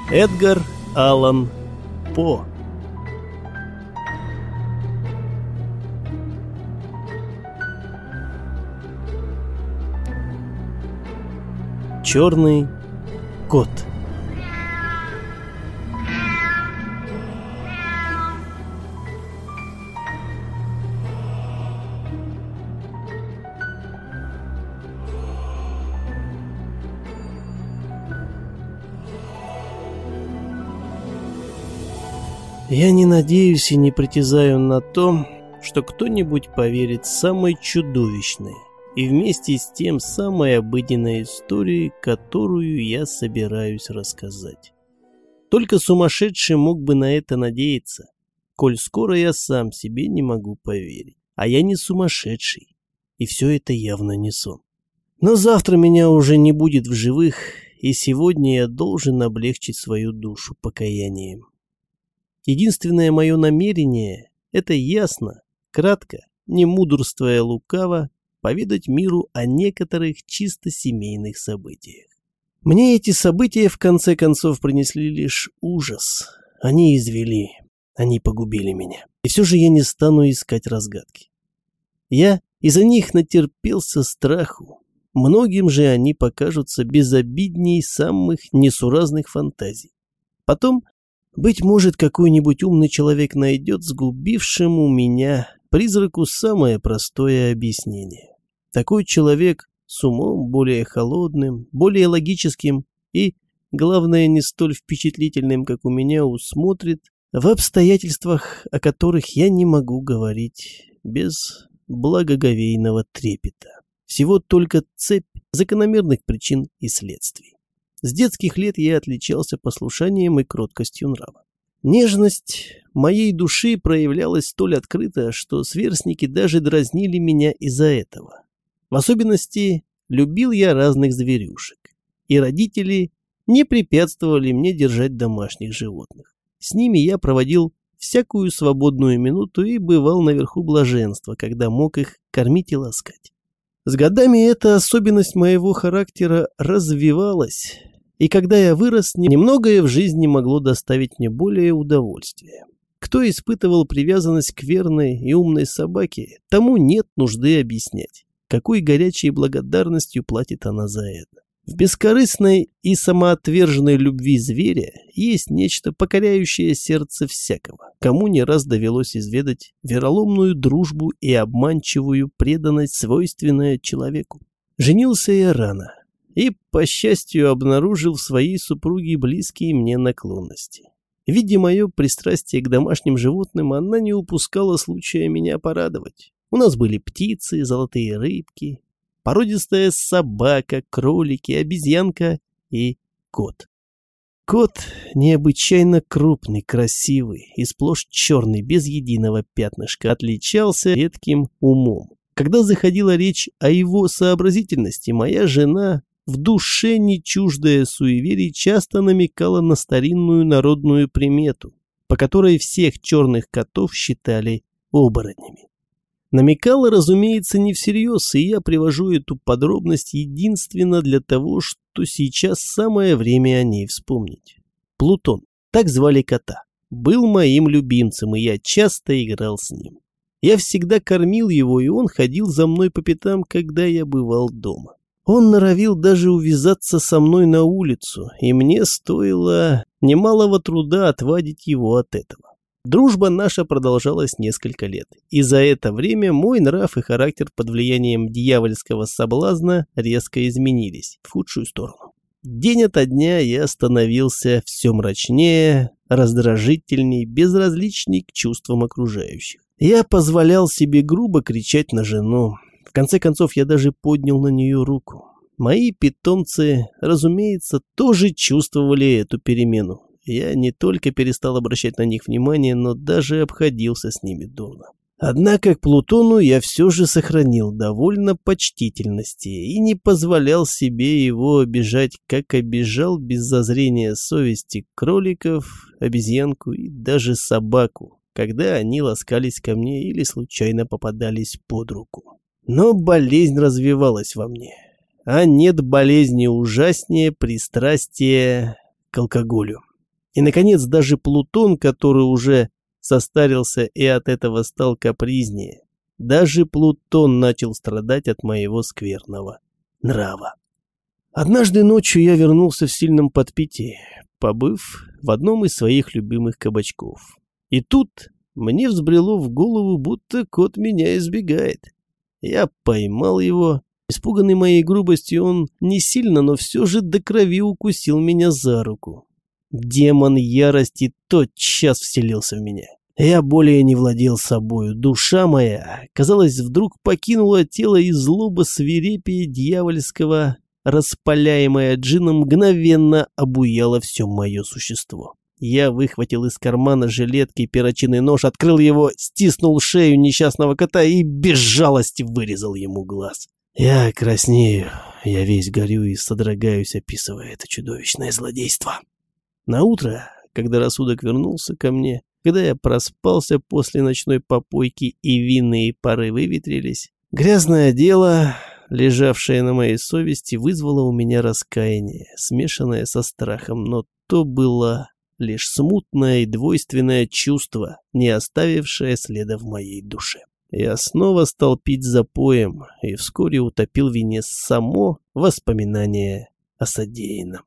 Эдгар Аллан По. Черный кот. Я не надеюсь и не притязаю на то, что кто-нибудь поверит самой чудовищной и вместе с тем самой обыденной истории, которую я собираюсь рассказать. Только сумасшедший мог бы на это надеяться, коль скоро я сам себе не могу поверить. А я не сумасшедший, и все это явно не сон. Но завтра меня уже не будет в живых, и сегодня я должен облегчить свою душу покаянием. Единственное мое намерение – это ясно, кратко, не мудрствуя лукаво, поведать миру о некоторых чисто семейных событиях. Мне эти события в конце концов принесли лишь ужас. Они извели, они погубили меня. И все же я не стану искать разгадки. Я из-за них натерпелся страху. Многим же они покажутся безобидней самых несуразных фантазий. Потом, быть может, какой-нибудь умный человек найдет сгубившему меня призраку самое простое объяснение. Такой человек с умом более холодным, более логическим и, главное, не столь впечатлительным, как у меня, усмотрит в обстоятельствах, о которых я не могу говорить без благоговейного трепета. Всего только цепь закономерных причин и следствий. С детских лет я отличался послушанием и кроткостью нрава. Нежность моей души проявлялась столь открыто, что сверстники даже дразнили меня из-за этого. В особенности любил я разных зверюшек, и родители не препятствовали мне держать домашних животных. С ними я проводил всякую свободную минуту и бывал наверху блаженства, когда мог их кормить и ласкать. С годами эта особенность моего характера развивалась, и когда я вырос, немногое в жизни могло доставить мне более удовольствия. Кто испытывал привязанность к верной и умной собаке, тому нет нужды объяснять, какой горячей благодарностью платит она за это. В бескорыстной и самоотверженной любви зверя есть нечто, покоряющее сердце всякого, кому не раз довелось изведать вероломную дружбу и обманчивую преданность, свойственная человеку. Женился я рано и, по счастью, обнаружил в своей супруге близкие мне наклонности. Видя мое пристрастие к домашним животным, она не упускала случая меня порадовать. У нас были птицы, золотые рыбки, породистая собака, кролики, обезьянка и кот. Кот необычайно крупный, красивый и сплошь черный, без единого пятнышка, отличался редким умом. Когда заходила речь о его сообразительности, моя жена, в душе не чуждая суеверий, часто намекала на старинную народную примету, по которой всех черных котов считали оборотнями. Намекала, разумеется, не всерьез, и я привожу эту подробность единственно для того, что сейчас самое время о ней вспомнить. Плутон, так звали кота, был моим любимцем, и я часто играл с ним. Я всегда кормил его, и он ходил за мной по пятам, когда я бывал дома. Он норовил даже увязаться со мной на улицу, и мне стоило немалого труда отвадить его от этого. Дружба наша продолжалась несколько лет, и за это время мой нрав и характер под влиянием дьявольского соблазна резко изменились в худшую сторону. День ото дня я становился все мрачнее, раздражительней, безразличней к чувствам окружающих. Я позволял себе грубо кричать на жену. В конце концов, я даже поднял на нее руку. Мои питомцы, разумеется, тоже чувствовали эту перемену. Я не только перестал обращать на них внимание, но даже обходился с ними дурно. Однако к Плутону я все же сохранил довольно почтительности и не позволял себе его обижать, как обижал без зазрения совести кроликов, обезьянку и даже собаку, когда они ласкались ко мне или случайно попадались под руку. Но болезнь развивалась во мне, а нет болезни ужаснее пристрастия к алкоголю. И, наконец, даже Плутон, который уже состарился и от этого стал капризнее, даже Плутон начал страдать от моего скверного нрава. Однажды ночью я вернулся в сильном подпитии, побыв в одном из своих любимых кабачков. И тут мне взбрело в голову, будто кот меня избегает. Я поймал его. Испуганный моей грубостью, он не сильно, но все же до крови укусил меня за руку. Демон ярости тотчас вселился в меня. Я более не владел собою. Душа моя, казалось, вдруг покинула тело, и злоба свирепия дьявольского, распаляемая джином, мгновенно обуяла все мое существо. Я выхватил из кармана жилетки перочинный нож, открыл его, стиснул шею несчастного кота и без жалости вырезал ему глаз. Я краснею, я весь горю и содрогаюсь, описывая это чудовищное злодейство. Наутро, когда рассудок вернулся ко мне, когда я проспался после ночной попойки и винные пары выветрились, грязное дело, лежавшее на моей совести, вызвало у меня раскаяние, смешанное со страхом, но то было лишь смутное и двойственное чувство, не оставившее следа в моей душе. Я снова стал пить запоем и вскоре утопил в вине само воспоминание о содеянном.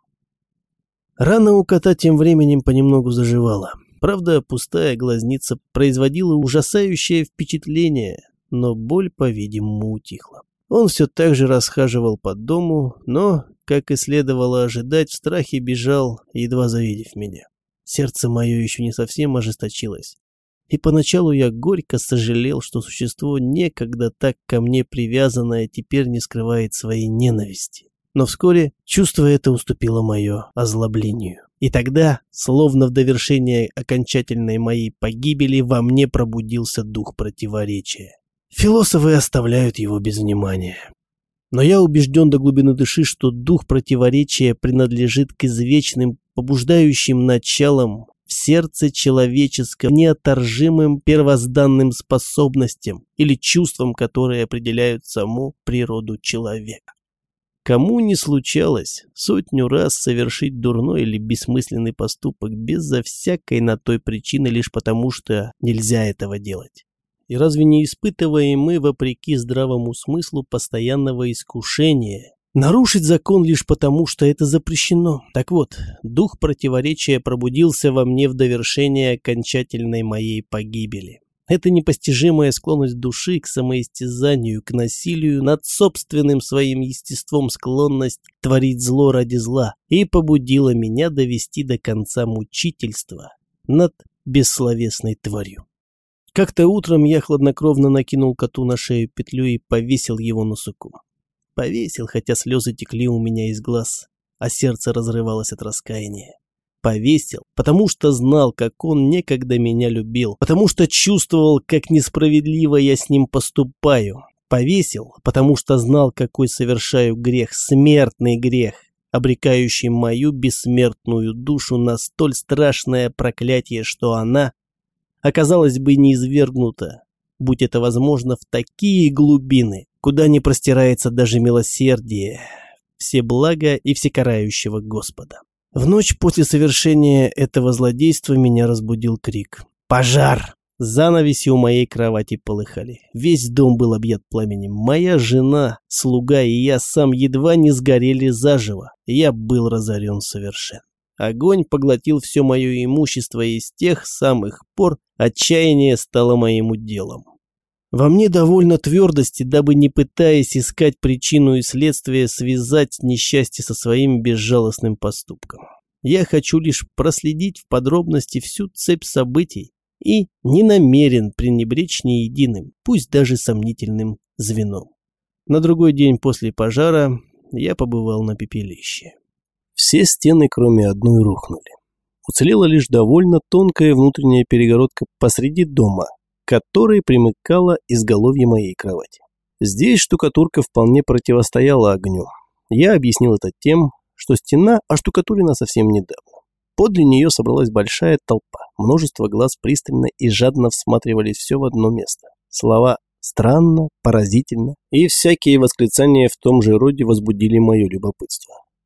Рана у кота тем временем понемногу заживала. Правда, пустая глазница производила ужасающее впечатление, но боль, по-видимому, утихла. Он все так же расхаживал по дому, но, как и следовало ожидать, в страхе бежал, едва завидев меня. Сердце мое еще не совсем ожесточилось, и поначалу я горько сожалел, что существо, некогда так ко мне привязанное, теперь не скрывает своей ненависти. Но вскоре чувство это уступило мое озлоблению. И тогда, словно в довершение окончательной моей погибели, во мне пробудился дух противоречия. Философы оставляют его без внимания. Но я убежден до глубины души, что дух противоречия принадлежит к извечным, побуждающим началам в сердце человеческом, неотторжимым первозданным способностям или чувствам, которые определяют саму природу человека. Кому не случалось сотню раз совершить дурной или бессмысленный поступок безо всякой на той причины лишь потому, что нельзя этого делать? И разве не испытываем мы, вопреки здравому смыслу, постоянного искушения нарушить закон лишь потому, что это запрещено? Так вот, дух противоречия пробудился во мне в довершение окончательной моей погибели. Это непостижимая склонность души к самоистязанию, к насилию над собственным своим естеством, склонность творить зло ради зла, и побудила меня довести до конца мучительства над бессловесной тварью. Как-то утром я хладнокровно накинул коту на шею петлю и повесил его на суку. Повесил, хотя слезы текли у меня из глаз, а сердце разрывалось от раскаяния. Повесил, потому что знал, как он некогда меня любил, потому что чувствовал, как несправедливо я с ним поступаю. Повесил, потому что знал, какой совершаю грех, смертный грех, обрекающий мою бессмертную душу на столь страшное проклятие, что она оказалась бы низвергнута, будь это возможно, в такие глубины, куда не простирается даже милосердие всеблага и всекарающего Господа. В ночь после совершения этого злодейства меня разбудил крик. «Пожар!» Занавеси у моей кровати полыхали. Весь дом был объят пламенем. Моя жена, слуга и я сам едва не сгорели заживо. Я был разорен совершенно. Огонь поглотил все мое имущество, и с тех самых пор отчаяние стало моим уделом. Во мне довольно твердости, дабы, не пытаясь искать причину и следствие, связать несчастье со своим безжалостным поступком. Я хочу лишь проследить в подробности всю цепь событий и не намерен пренебречь ни единым, пусть даже сомнительным звеном. На другой день после пожара я побывал на пепелище. Все стены, кроме одной, рухнули. Уцелела лишь довольно тонкая внутренняя перегородка посреди дома, к которой примыкало изголовье моей кровати. Здесь штукатурка вполне противостояла огню. Я объяснил это тем, что стена оштукатурена совсем недавно. Подле нее собралась большая толпа. Множество глаз пристально и жадно всматривались все в одно место. Слова «странно», «поразительно» и всякие восклицания в том же роде возбудили мое любопытство.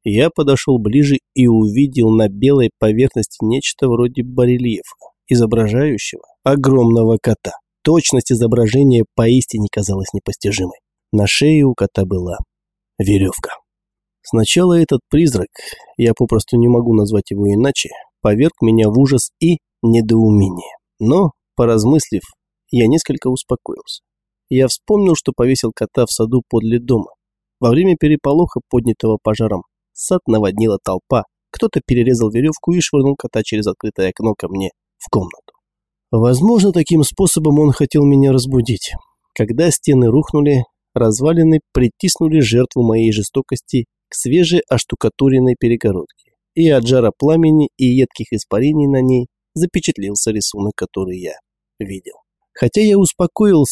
Я подошел ближе и увидел на белой поверхности нечто вроде барельефа, изображающего огромного кота. Точность изображения поистине казалась непостижимой. На шее у кота была веревка. Сначала этот призрак, я попросту не могу назвать его иначе, поверг меня в ужас и недоумение. Но, поразмыслив, я несколько успокоился. Я вспомнил, что повесил кота в саду подле дома. Во время переполоха, поднятого пожаром, сад наводнила толпа. Кто-то перерезал веревку и швырнул кота через открытое окно ко мне в комнату. Возможно, таким способом он хотел меня разбудить. Когда стены рухнули, развалины притиснули жертву моей жестокости к свежеоштукатуренной перегородке. И от жара пламени и едких испарений на ней запечатлелся рисунок, который я видел. Хотя я успокоил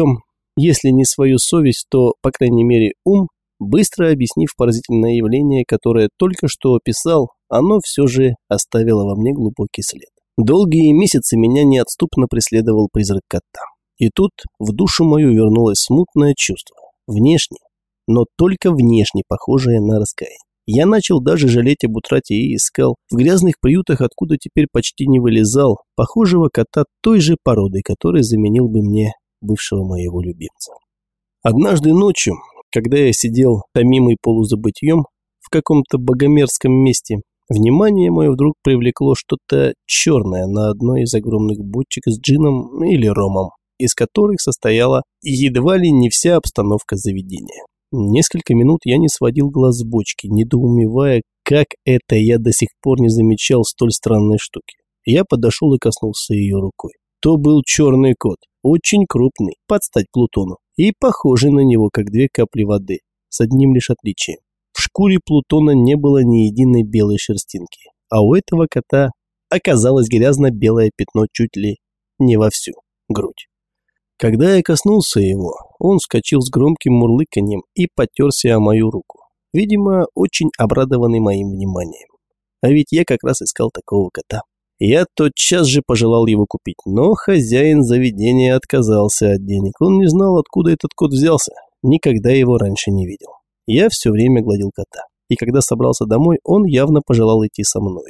если не свою совесть, то, по крайней мере, ум, быстро объяснив поразительное явление, которое только что описал, оно все же оставило во мне глубокий след. Долгие месяцы меня неотступно преследовал призрак кота. И тут в душу мою вернулось смутное чувство, внешне, но только внешне похожее на раскаяние. Я начал даже жалеть об утрате и искал в грязных приютах, откуда теперь почти не вылезал, похожего кота той же породы, который заменил бы мне бывшего моего любимца. Однажды ночью, когда я сидел томимый полузабытьем в каком-то богомерзком месте, внимание мое вдруг привлекло что-то черное на одной из огромных бочек с джином или ромом, из которых состояла едва ли не вся обстановка заведения. Несколько минут я не сводил глаз с бочки, недоумевая, как это я до сих пор не замечал столь странной штуки. Я подошел и коснулся ее рукой. То был черный кот, очень крупный, под стать Плутону, и похожий на него, как две капли воды, с одним лишь отличием. В шкуре Плутона не было ни единой белой шерстинки, а у этого кота оказалось грязно-белое пятно чуть ли не во всю грудь. Когда я коснулся его, он вскочил с громким мурлыканьем и потерся о мою руку, видимо, очень обрадованный моим вниманием. А ведь я как раз искал такого кота. Я тотчас же пожелал его купить, но хозяин заведения отказался от денег. Он не знал, откуда этот кот взялся, никогда его раньше не видел. Я все время гладил кота, и когда собрался домой, он явно пожелал идти со мною.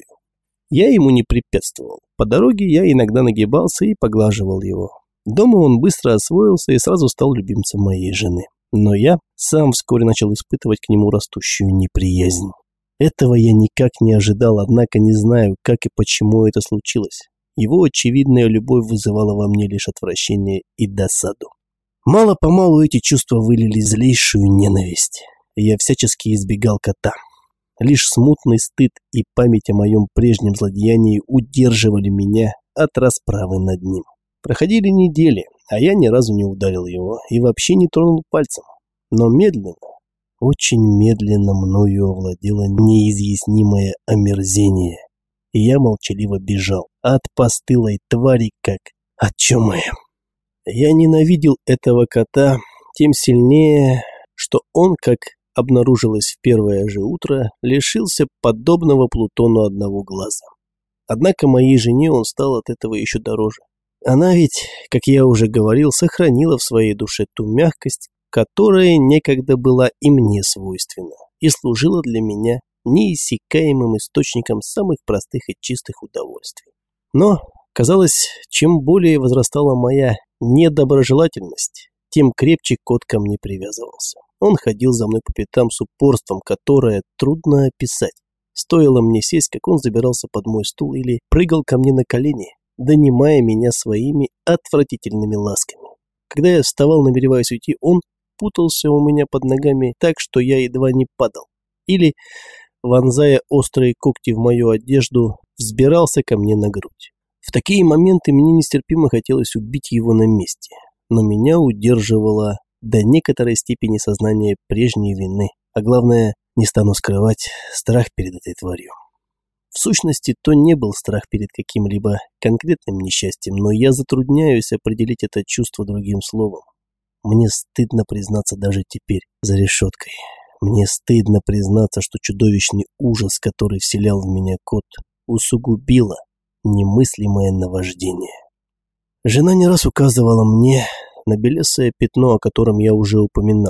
Я ему не препятствовал. По дороге я иногда нагибался и поглаживал его. Дома он быстро освоился и сразу стал любимцем моей жены. Но я сам вскоре начал испытывать к нему растущую неприязнь. Этого я никак не ожидал, однако не знаю, как и почему это случилось. Его очевидная любовь вызывала во мне лишь отвращение и досаду. Мало-помалу эти чувства вылили злейшую ненависть. Я всячески избегал кота. Лишь смутный стыд и память о моем прежнем злодеянии удерживали меня от расправы над ним. Проходили недели, а я ни разу не ударил его и вообще не тронул пальцем. Но медленно, очень медленно мною овладело неизъяснимое омерзение, и я молчаливо бежал от постылой твари, как от чумы. Я ненавидел этого кота тем сильнее, что он, как обнаружилось в первое же утро, лишился подобного Плутону одного глаза. Однако моей жене он стал от этого еще дороже. Она ведь, как я уже говорил, сохранила в своей душе ту мягкость, которая некогда была и мне свойственна, и служила для меня неиссякаемым источником самых простых и чистых удовольствий. Но, казалось, чем более возрастала моя недоброжелательность, тем крепче кот ко мне привязывался. Он ходил за мной по пятам с упорством, которое трудно описать. Стоило мне сесть, как он забирался под мой стул или прыгал ко мне на колени, донимая меня своими отвратительными ласками. Когда я вставал, намереваясь уйти, он путался у меня под ногами так, что я едва не падал. Или, вонзая острые когти в мою одежду, взбирался ко мне на грудь. В такие моменты мне нестерпимо хотелось убить его на месте, но меня удерживало до некоторой степени сознание прежней вины, а главное, не стану скрывать, страх перед этой тварью. В сущности, то не был страх перед каким-либо конкретным несчастьем, но я затрудняюсь определить это чувство другим словом. Мне стыдно признаться даже теперь, за решеткой. Мне стыдно признаться, что чудовищный ужас, который вселял в меня кот, усугубило немыслимое наваждение. Жена не раз указывала мне на белесое пятно, о котором я уже упоминал.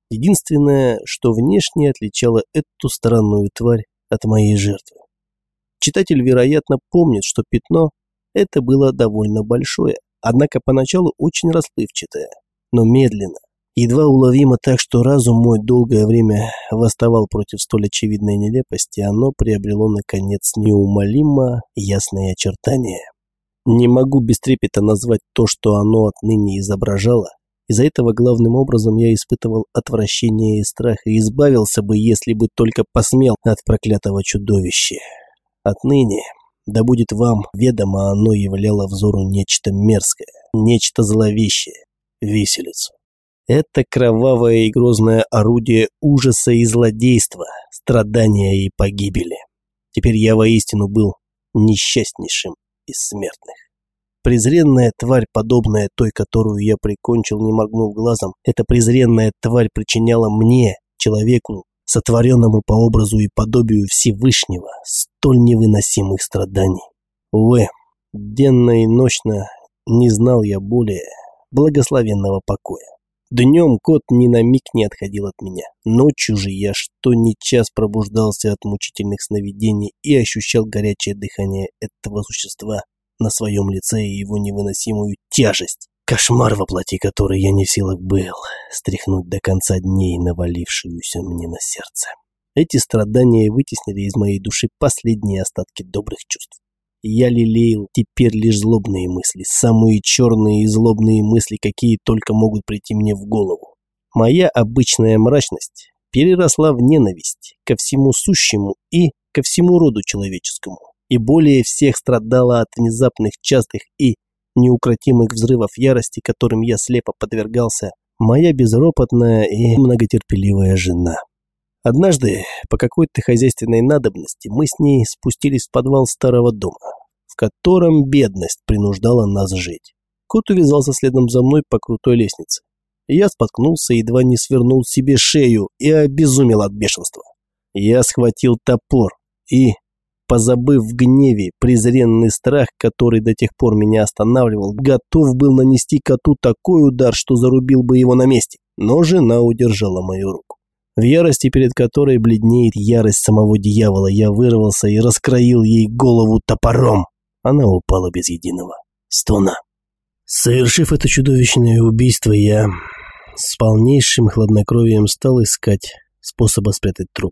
Единственное, что внешне отличало эту странную тварь от моей жертвы. Читатель, вероятно, помнит, что пятно это было довольно большое, однако поначалу очень расплывчатое, но медленно, едва уловимо так, что разум мой долгое время восставал против столь очевидной нелепости, оно приобрело, наконец, неумолимо ясные очертания. Не могу без трепета назвать то, что оно отныне изображало. Из-за этого главным образом я испытывал отвращение и страх, и избавился бы, если бы только посмел, от проклятого чудовища. Отныне, да будет вам ведомо, оно являло взору нечто мерзкое, нечто зловещее, виселицу. Это кровавое и грозное орудие ужаса и злодейства, страдания и погибели. Теперь я воистину был несчастнейшим из смертных. Презренная тварь, подобная той, которую я прикончил, не моргнув глазом, эта презренная тварь причиняла мне, человеку, сотворенному по образу и подобию Всевышнего, столь невыносимых страданий. Увы, денно и ночно не знал я более благословенного покоя. Днем кот ни на миг не отходил от меня. Ночью же я что ни час пробуждался от мучительных сновидений и ощущал горячее дыхание этого существа на своем лице и его невыносимую тяжесть. Кошмар, во плоти который я не в силах был стряхнуть до конца дней, навалившуюся мне на сердце. Эти страдания вытеснили из моей души последние остатки добрых чувств. Я лелеял теперь лишь злобные мысли, самые черные и злобные мысли, какие только могут прийти мне в голову. Моя обычная мрачность переросла в ненависть ко всему сущему и ко всему роду человеческому, и более всех страдала от внезапных, частых и неукротимых взрывов ярости, которым я слепо подвергался, моя безропотная и многотерпеливая жена. Однажды, по какой-то хозяйственной надобности, мы с ней спустились в подвал старого дома, в котором бедность принуждала нас жить. Кот увязался следом за мной по крутой лестнице. Я споткнулся, едва не свернул себе шею и обезумел от бешенства. Я схватил топор и, позабыв в гневе презренный страх, который до тех пор меня останавливал, готов был нанести коту такой удар, что зарубил бы его на месте. Но жена удержала мою руку. В ярости, перед которой бледнеет ярость самого дьявола, я вырвался и раскроил ей голову топором. Она упала без единого стона. Совершив это чудовищное убийство, я с полнейшим хладнокровием стал искать способа спрятать труп.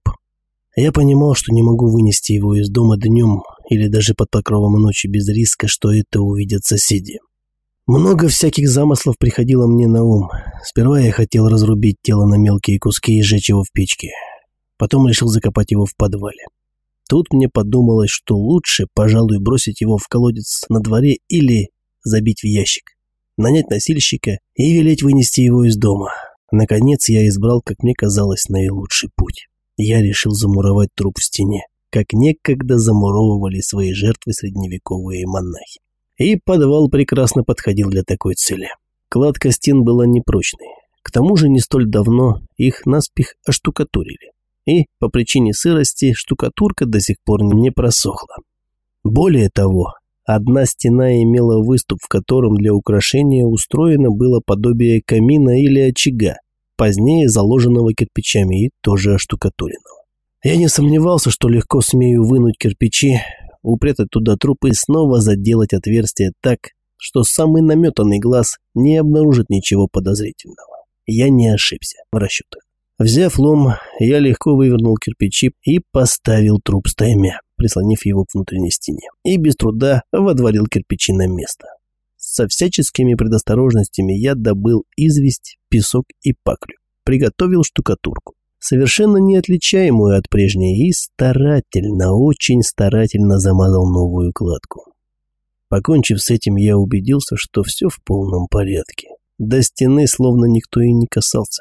Я понимал, что не могу вынести его из дома днем или даже под покровом ночи без риска, что это увидят соседи. Много всяких замыслов приходило мне на ум. Сперва я хотел разрубить тело на мелкие куски и сжечь его в печке. Потом решил закопать его в подвале. Тут мне подумалось, что лучше, пожалуй, бросить его в колодец на дворе или забить в ящик, нанять носильщика и велеть вынести его из дома. Наконец я избрал, как мне казалось, наилучший путь. Я решил замуровать труп в стене, как некогда замуровывали свои жертвы средневековые монахи. И подвал прекрасно подходил для такой цели. Кладка стен была непрочной. К тому же не столь давно их наспех оштукатурили. И по причине сырости штукатурка до сих пор не просохла. Более того, одна стена имела выступ, в котором для украшения устроено было подобие камина или очага, позднее заложенного кирпичами и тоже оштукатуренного. Я не сомневался, что легко сумею вынуть кирпичи, упрятать туда труп и снова заделать отверстие так, что самый наметанный глаз не обнаружит ничего подозрительного. Я не ошибся в расчетах. Взяв лом, я легко вывернул кирпичи и поставил труп стаймя, прислонив его к внутренней стене, и без труда водворил кирпичи на место. Со всяческими предосторожностями я добыл известь, песок и паклю, приготовил штукатурку, совершенно неотличаемую от прежней, и старательно, очень старательно замазал новую кладку. Покончив с этим, я убедился, что все в полном порядке. До стены словно никто и не касался.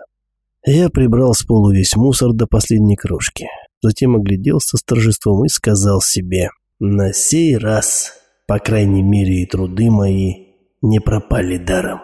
Я прибрал с полу весь мусор до последней крошки, затем огляделся с торжеством и сказал себе: «На сей раз, по крайней мере, и труды мои не пропали даром».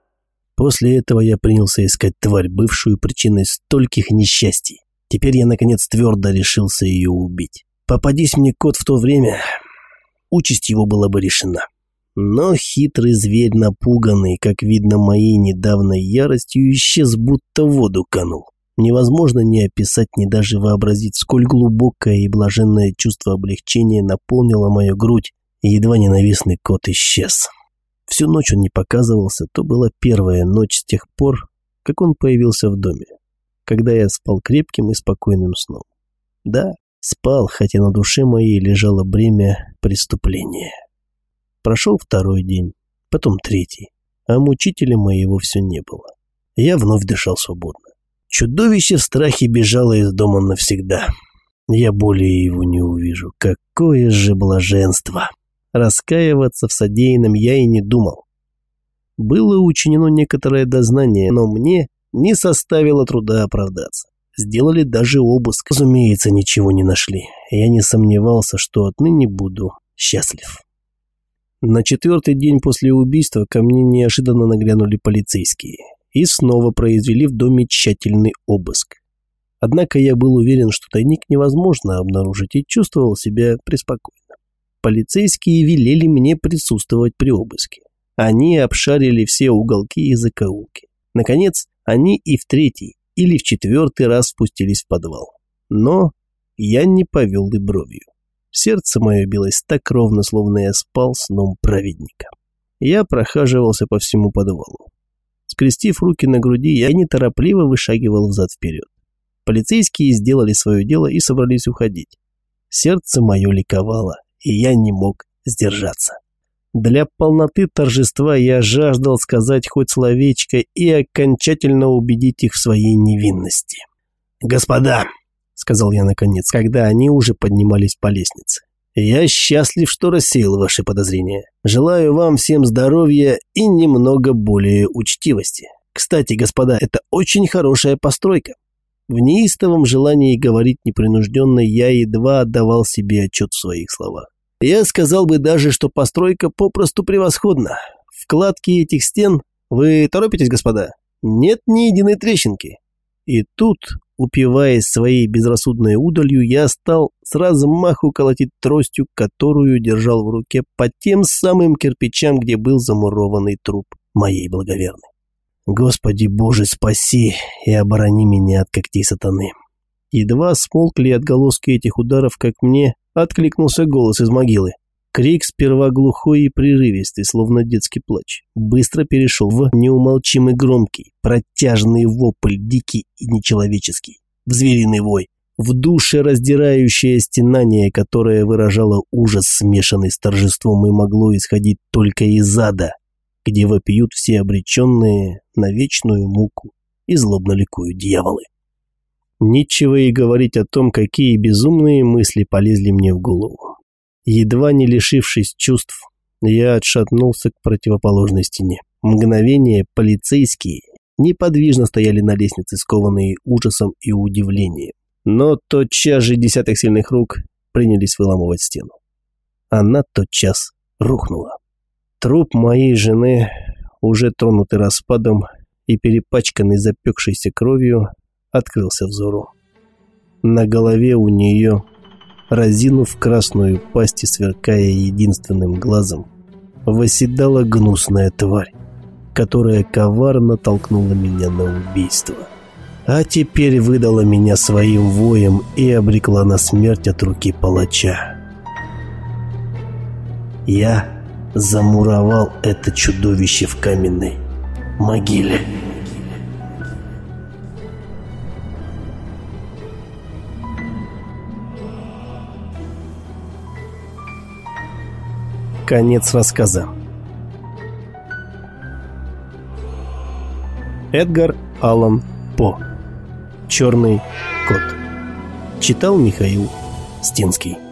После этого я принялся искать тварь, бывшую причиной стольких несчастий. Теперь я, наконец, твердо решился ее убить. Попадись мне кот в то время, участь его была бы решена. Но хитрый зверь, напуганный, как видно, моей недавней яростью, исчез, будто в воду канул. Невозможно ни описать, ни даже вообразить, сколь глубокое и блаженное чувство облегчения наполнило мою грудь, и едва ненавистный кот исчез. Всю ночь он не показывался, то была первая ночь с тех пор, как он появился в доме, когда я спал крепким и спокойным сном. Да, спал, хотя на душе моей лежало бремя преступления. Прошел второй день, потом третий, а мучителя моего все не было. Я вновь дышал свободно. Чудовище в страхе бежало из дома навсегда. Я более его не увижу. Какое же блаженство! Раскаиваться в содеянном я и не думал. Было учинено некоторое дознание, но мне не составило труда оправдаться. Сделали даже обыск. Разумеется, ничего не нашли. Я не сомневался, что отныне буду счастлив. На 4-й день после убийства ко мне неожиданно нагрянули полицейские и снова произвели в доме тщательный обыск. Однако я был уверен, что тайник невозможно обнаружить, и чувствовал себя преспокойно. Полицейские велели мне присутствовать при обыске. Они обшарили все уголки и закоулки. Наконец, они и в 3-й или в 4-й раз спустились в подвал. Но я не повел и бровью. Сердце мое билось так ровно, словно я спал сном праведника. Я прохаживался по всему подвалу. Скрестив руки на груди, я неторопливо вышагивал взад-вперед. Полицейские сделали свое дело и собрались уходить. Сердце мое ликовало, и я не мог сдержаться. Для полноты торжества я жаждал сказать хоть словечко и окончательно убедить их в своей невинности. «Господа!» — сказал я наконец, когда они уже поднимались по лестнице. «Я счастлив, что рассеял ваши подозрения. Желаю вам всем здоровья и немного более учтивости. Кстати, господа, это очень хорошая постройка». В неистовом желании говорить непринужденно я едва отдавал себе отчет в своих словах. Я сказал бы даже, что постройка попросту превосходна. Вкладки этих стен... Вы торопитесь, господа? Нет ни единой трещинки. И тут, упиваясь своей безрассудной удалью, я стал с размаху колотить тростью, которую держал в руке, по тем самым кирпичам, где был замурованный труп моей благоверной. Господи Боже, спаси и оборони меня от когтей сатаны. Едва смолкли отголоски этих ударов, как мне откликнулся голос из могилы. Крик, сперва глухой и прерывистый, словно детский плач, быстро перешел в неумолчимый громкий, протяжный вопль, дикий и нечеловеческий, в звериный вой, в душе раздирающее стенание, которое выражало ужас, смешанный с торжеством, и могло исходить только из ада, где вопиют все обреченные на вечную муку и злобно ликуют дьяволы. Нечего и говорить о том, какие безумные мысли полезли мне в голову. Едва не лишившись чувств, я отшатнулся к противоположной стене. Мгновение полицейские неподвижно стояли на лестнице, скованные ужасом и удивлением. Но тотчас же десяток сильных рук принялись выламывать стену. Она тотчас рухнула. Труп моей жены, уже тронутый распадом и перепачканный запекшейся кровью, открылся взору. На голове у нее, разинув красную пасть и сверкая единственным глазом, восседала гнусная тварь, которая коварно толкнула меня на убийство, а теперь выдала меня своим воем и обрекла на смерть от руки палача. Я замуровал это чудовище в каменной могиле. Конец рассказа. Эдгар Аллан По. «Черный кот». Читал Михаил Стинский.